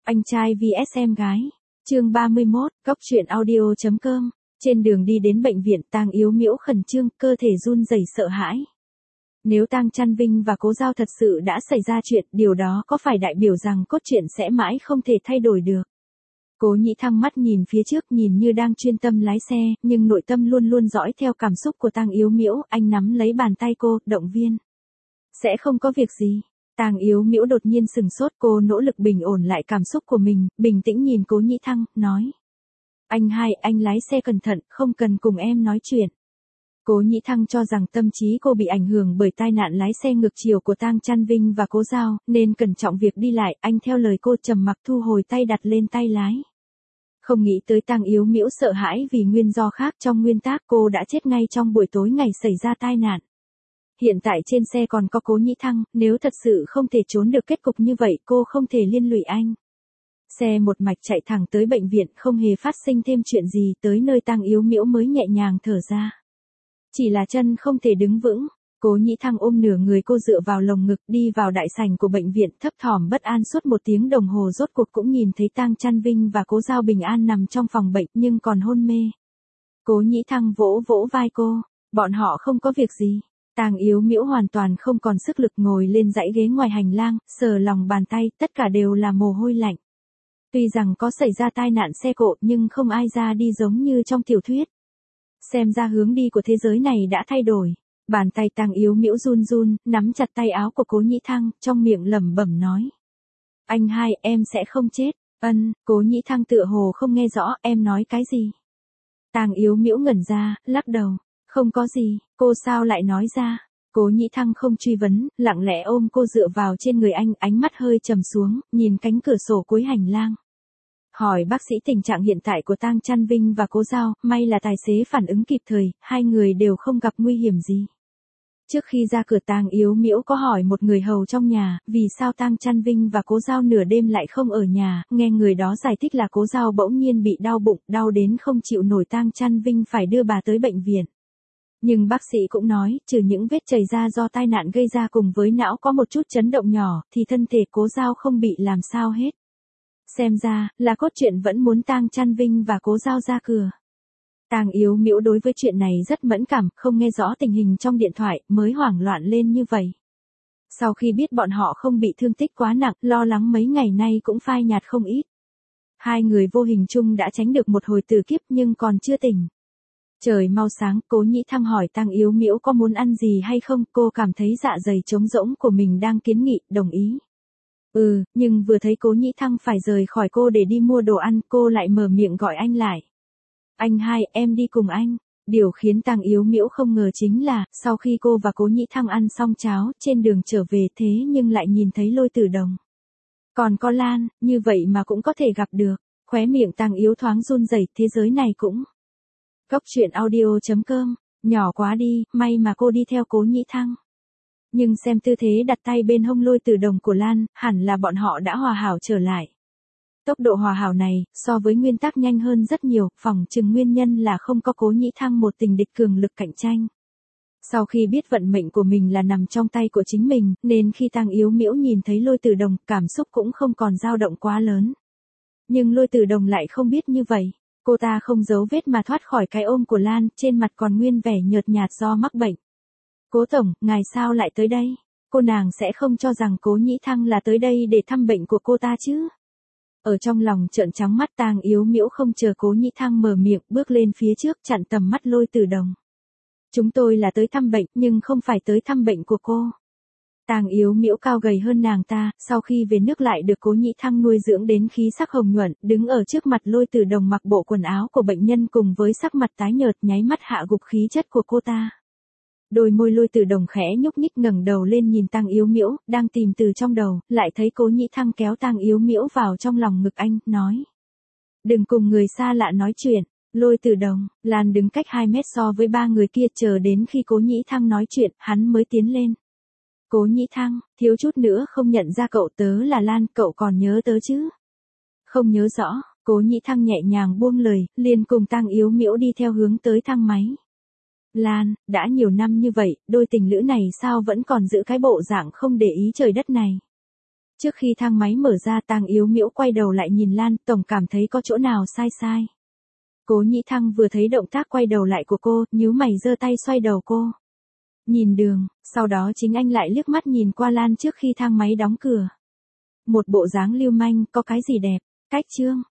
Anh trai vs em gái. Chương 31, Cóc truyện audio.com. Trên đường đi đến bệnh viện, Tang Yếu Miễu khẩn trương, cơ thể run rẩy sợ hãi. Nếu Tang Chăn Vinh và Cố Giao thật sự đã xảy ra chuyện, điều đó có phải đại biểu rằng cốt truyện sẽ mãi không thể thay đổi được? Cố Nhĩ Thăng mắt nhìn phía trước, nhìn như đang chuyên tâm lái xe, nhưng nội tâm luôn luôn dõi theo cảm xúc của Tang Yếu Miễu. Anh nắm lấy bàn tay cô, động viên. Sẽ không có việc gì. Tang Yếu Miễu đột nhiên sừng sốt, cô nỗ lực bình ổn lại cảm xúc của mình, bình tĩnh nhìn Cố Nhĩ Thăng, nói. Anh lái xe cẩn thận, không cần cùng em nói chuyện. Cố Nhĩ Thăng cho rằng tâm trí cô bị ảnh hưởng bởi tai nạn lái xe ngược chiều của Tang Chăn Vinh và Cố Giao, nên cẩn trọng việc đi lại. Anh theo lời cô trầm mặc thu hồi tay đặt lên tay lái. Không nghĩ tới Tang Yếu Miễu sợ hãi vì nguyên do khác. Trong nguyên tắc cô đã chết ngay trong buổi tối ngày xảy ra tai nạn. Hiện tại trên xe còn có Cố Nhĩ Thăng, nếu thật sự không thể trốn được kết cục như vậy, cô không thể liên lụy anh. Xe một mạch chạy thẳng tới bệnh viện, không hề phát sinh thêm chuyện gì, tới nơi Tang Yếu Miễu mới nhẹ nhàng thở ra. Chỉ là chân không thể đứng vững. Cố Nhĩ Thăng ôm nửa người cô dựa vào lồng ngực, đi vào đại sảnh của bệnh viện, thấp thỏm bất an suốt 1 tiếng đồng hồ rốt cuộc cũng nhìn thấy Tang Chăn Vinh và Cố Giao bình an nằm trong phòng bệnh nhưng còn hôn mê. Cố Nhĩ Thăng vỗ vỗ vai cô, bọn họ không có việc gì. Tang Yếu Miễu hoàn toàn không còn sức lực ngồi lên dãy ghế ngoài hành lang, sờ lòng bàn tay, tất cả đều là mồ hôi lạnh. Tuy rằng có xảy ra tai nạn xe cộ nhưng không ai ra đi giống như trong tiểu thuyết. Xem ra hướng đi của thế giới này đã thay đổi. Bàn tay Tang Yếu Miễu run run, nắm chặt tay áo của Cố Nhĩ Thăng, trong miệng lẩm bẩm nói. Em sẽ không chết. Cố Nhĩ Thăng tựa hồ không nghe rõ, em nói cái gì? Tang Yếu Miễu ngẩn ra, lắc đầu. Không có gì, cô sao lại nói ra? Cố Nhĩ Thăng không truy vấn, lặng lẽ ôm cô dựa vào trên người anh, ánh mắt hơi trầm xuống, nhìn cánh cửa sổ cuối hành lang. Hỏi bác sĩ tình trạng hiện tại của Tang Chăn Vinh và Cố Giao, may là tài xế phản ứng kịp thời, hai người đều không gặp nguy hiểm gì. Trước khi ra cửa Tang Yếu Miễu có hỏi một người hầu trong nhà, vì sao Tang Chăn Vinh và Cố Giao nửa đêm lại không ở nhà, nghe người đó giải thích là Cố Giao bỗng nhiên bị đau bụng, đau đến không chịu nổi, Tang Chăn Vinh phải đưa bà tới bệnh viện. Nhưng bác sĩ cũng nói, trừ những vết chảy ra do tai nạn gây ra cùng với não có một chút chấn động nhỏ, thì thân thể Cố Giao không bị làm sao hết. Xem ra, là cốt truyện vẫn muốn Tang Chăn Vinh và Cố Giao ra cửa. Tang Yếu Miễu đối với chuyện này rất mẫn cảm, không nghe rõ tình hình trong điện thoại, mới hoảng loạn lên như vậy. Sau khi biết bọn họ không bị thương tích quá nặng, lo lắng mấy ngày nay cũng phai nhạt không ít. Hai người vô hình chung đã tránh được một hồi tử kiếp nhưng còn chưa tỉnh. Trời mau sáng, Cố Nhĩ Thăng hỏi Tang Yếu Miễu có muốn ăn gì hay không, cô cảm thấy dạ dày trống rỗng của mình đang kiến nghị, đồng ý. Nhưng vừa thấy Cố Nhĩ Thăng phải rời khỏi cô để đi mua đồ ăn, cô lại mở miệng gọi anh lại. Em đi cùng anh. Điều khiến Tang Yếu Miễu không ngờ chính là, sau khi cô và Cố Nhĩ Thăng ăn xong cháo, trên đường trở về thế nhưng lại nhìn thấy Lôi Tử Đồng. Còn có Lan, như vậy mà cũng có thể gặp được. Khóe miệng Tang Yếu thoáng run rẩy, thế giới này cũng. Cóc truyện audio.com, nhỏ quá đi, may mà cô đi theo Cố Nhĩ Thăng. Nhưng xem tư thế đặt tay bên hông Lôi Tử Đồng của Lan, hẳn là bọn họ đã hòa hảo trở lại. Tốc độ hòa hảo này, so với nguyên tắc nhanh hơn rất nhiều, phỏng chừng nguyên nhân là không có Cố Nhĩ Thăng một tình địch cường lực cạnh tranh. Sau khi biết vận mệnh của mình là nằm trong tay của chính mình, nên khi Tang Yếu Miễu nhìn thấy Lôi Tử Đồng, cảm xúc cũng không còn dao động quá lớn. Nhưng Lôi Tử Đồng lại không biết như vậy. Cô ta không giấu vết mà thoát khỏi cái ôm của Lan, trên mặt còn nguyên vẻ nhợt nhạt do mắc bệnh. Cố tổng, ngài sao lại tới đây? Cô nàng sẽ không cho rằng Cố Nhĩ Thăng là tới đây để thăm bệnh của cô ta chứ? Ở trong lòng trợn trắng mắt, Tang Yếu Miễu không chờ Cố Nhĩ Thăng mở miệng, bước lên phía trước chặn tầm mắt Lôi Tử Đồng. Chúng tôi là tới thăm bệnh, nhưng không phải tới thăm bệnh của cô. Tang Yếu Miễu cao gầy hơn nàng ta, sau khi về nước lại được Cố Nhĩ Thăng nuôi dưỡng đến khí sắc hồng nhuận, đứng ở trước mặt Lôi Tử Đồng mặc bộ quần áo của bệnh nhân cùng với sắc mặt tái nhợt, nháy mắt hạ gục khí chất của cô ta. Đôi môi Lôi Tử Đồng khẽ nhúc nhích, ngẩng đầu lên nhìn Tang Yếu Miễu, đang tìm từ trong đầu, lại thấy Cố Nhĩ Thăng kéo Tang Yếu Miễu vào trong lòng ngực anh, nói. Đừng cùng người xa lạ nói chuyện. Lôi Tử Đồng, Lan đứng cách 2 mét so với 3 người kia, chờ đến khi Cố Nhĩ Thăng nói chuyện, hắn mới tiến lên. Cố Nhĩ Thăng, thiếu chút nữa không nhận ra cậu, tớ là Lan, cậu còn nhớ tớ chứ? Không nhớ rõ. Cố Nhĩ Thăng nhẹ nhàng buông lời, liền cùng Tang Yếu Miễu đi theo hướng tới thang máy. Lan, đã nhiều năm như vậy, đôi tình lữ này sao vẫn còn giữ cái bộ dạng không để ý trời đất này? Trước khi thang máy mở ra Tang Yếu Miễu quay đầu lại nhìn Lan, tổng cảm thấy có chỗ nào sai sai. Cố Nhĩ Thăng vừa thấy động tác quay đầu lại của cô, nhíu mày giơ tay xoay đầu cô. Nhìn đường, sau đó chính anh lại liếc mắt nhìn qua Lan trước khi thang máy đóng cửa. Một bộ dáng lưu manh, có cái gì đẹp, cách chương.